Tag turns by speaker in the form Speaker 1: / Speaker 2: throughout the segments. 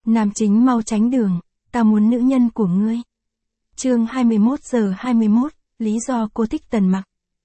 Speaker 1: Nam chính mau tránh đường, ta muốn nữ nhân của ngươi. Chương 21:21, lý do cô thích Tần Mặc.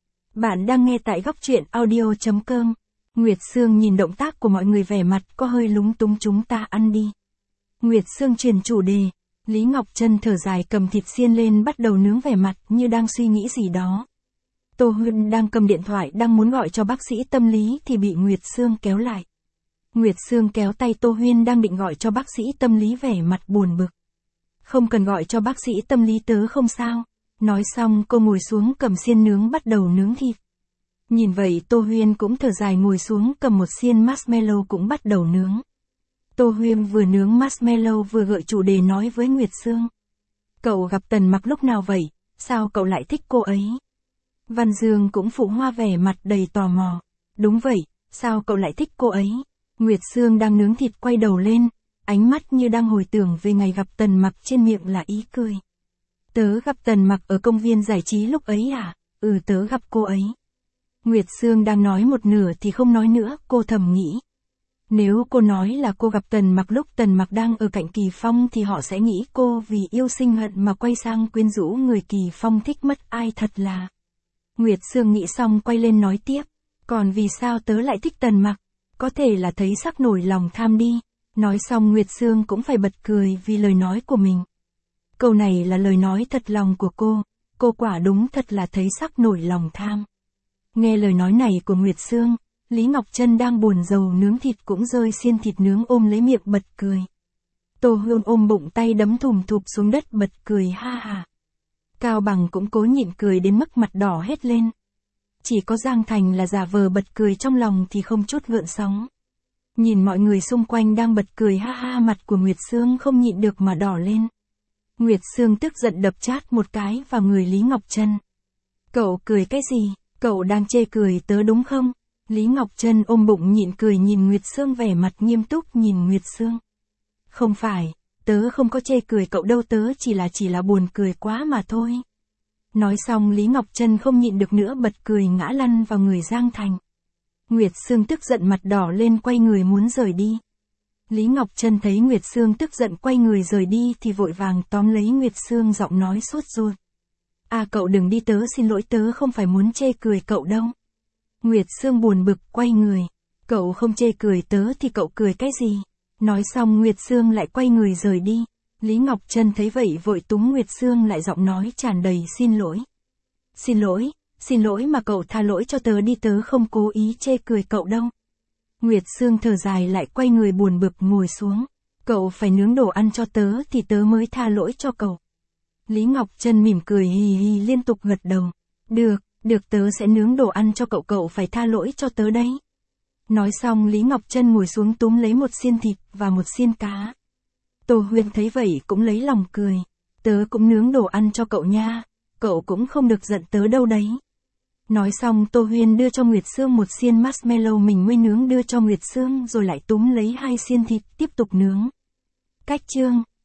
Speaker 1: Bạn đang nghe tại góc truyện audio.com. Nguyệt Sương nhìn động tác của mọi người vẻ mặt có hơi lúng túng, chúng ta ăn đi. Nguyệt Sương chuyển chủ đề, Lý Ngọc Trân thở dài cầm thịt xiên lên bắt đầu nướng, vẻ mặt như đang suy nghĩ gì đó. Tô Huyên đang cầm điện thoại đang muốn gọi cho bác sĩ tâm lý thì bị Nguyệt Sương kéo lại. Nguyệt Sương kéo tay Tô Huyên đang định gọi cho bác sĩ tâm lý, vẻ mặt buồn bực. Không cần gọi cho bác sĩ tâm lý, tớ không sao. Nói xong cô ngồi xuống cầm xiên nướng bắt đầu nướng thịt. Nhìn vậy Tô Huyên cũng thở dài ngồi xuống cầm một xiên marshmallow cũng bắt đầu nướng. Tô Huyên vừa nướng marshmallow vừa gợi chủ đề nói với Nguyệt Sương. Cậu gặp Tần Mặc lúc nào vậy, sao cậu lại thích cô ấy? Văn Dương cũng phụ hoa vẻ mặt đầy tò mò. Đúng vậy, sao cậu lại thích cô ấy? Nguyệt Sương đang nướng thịt quay đầu lên, ánh mắt như đang hồi tưởng về ngày gặp Tần Mặc, trên miệng là ý cười. Tớ gặp Tần Mặc ở công viên giải trí lúc ấy à? Tớ gặp cô ấy. Nguyệt Sương đang nói một nửa thì không nói nữa, cô thầm nghĩ. Nếu cô nói là cô gặp Tần Mặc lúc Tần Mặc đang ở cạnh Kỳ Phong thì họ sẽ nghĩ cô vì yêu sinh hận mà quay sang quyến rũ người Kỳ Phong thích mất, ai thật là. Nguyệt Sương nghĩ xong quay lên nói tiếp. Còn vì sao tớ lại thích Tần Mặc? Có thể là thấy sắc nổi lòng tham đi. Nói xong Nguyệt Sương cũng phải bật cười vì lời nói của mình. Câu này là lời nói thật lòng của cô quả đúng thật là thấy sắc nổi lòng tham. Nghe lời nói này của Nguyệt Sương, Lý Ngọc Trân đang buồn rầu nướng thịt cũng rơi xiên thịt nướng ôm lấy miệng bật cười. Tô Huyên ôm bụng tay đấm thùm thụp xuống đất bật cười ha ha. Cao Bằng cũng cố nhịn cười đến mức mặt đỏ hết lên. Chỉ có Giang Thành là giả vờ bật cười trong lòng thì không chút gợn sóng. Nhìn mọi người xung quanh đang bật cười ha ha, mặt của Nguyệt Sương không nhịn được mà đỏ lên. Nguyệt Sương tức giận đập chát một cái vào người Lý Ngọc Trân. Cậu cười cái gì? Cậu đang chê cười tớ đúng không? Lý Ngọc Trân ôm bụng nhịn cười nhìn Nguyệt Sương vẻ mặt nghiêm túc nhìn Nguyệt Sương. Không phải, tớ không có chê cười cậu đâu, tớ chỉ là buồn cười quá mà thôi. Nói xong Lý Ngọc Trân không nhịn được nữa bật cười ngã lăn vào người Giang Thành. Nguyệt Sương tức giận mặt đỏ lên quay người muốn rời đi. Lý Ngọc Trân thấy Nguyệt Sương tức giận quay người rời đi thì vội vàng tóm lấy Nguyệt Sương, giọng nói sốt ruột. Cậu đừng đi, tớ xin lỗi, tớ không phải muốn chê cười cậu đâu. Nguyệt Sương buồn bực quay người. Cậu không chê cười tớ thì cậu cười cái gì? Nói xong Nguyệt Sương lại quay người rời đi. Lý Ngọc Trân thấy vậy vội túm Nguyệt Sương lại, giọng nói tràn đầy xin lỗi. Xin lỗi mà cậu tha lỗi cho tớ đi, tớ không cố ý chê cười cậu đâu. Nguyệt Sương thở dài lại quay người buồn bực ngồi xuống. Cậu phải nướng đồ ăn cho tớ thì tớ mới tha lỗi cho cậu. Lý Ngọc Trân mỉm cười hì hì liên tục gật đầu. Được tớ sẽ nướng đồ ăn cho cậu, cậu phải tha lỗi cho tớ đấy. Nói xong Lý Ngọc Trân ngồi xuống túm lấy một xiên thịt và một xiên cá. Tô Huyên thấy vậy cũng lấy lòng cười. Tớ cũng nướng đồ ăn cho cậu nha, cậu cũng không được giận tớ đâu đấy. Nói xong Tô Huyên đưa cho Nguyệt Sương một xiên marshmallow mình mới nướng đưa cho Nguyệt Sương rồi lại túm lấy 2 xiên thịt tiếp tục nướng. Cách chương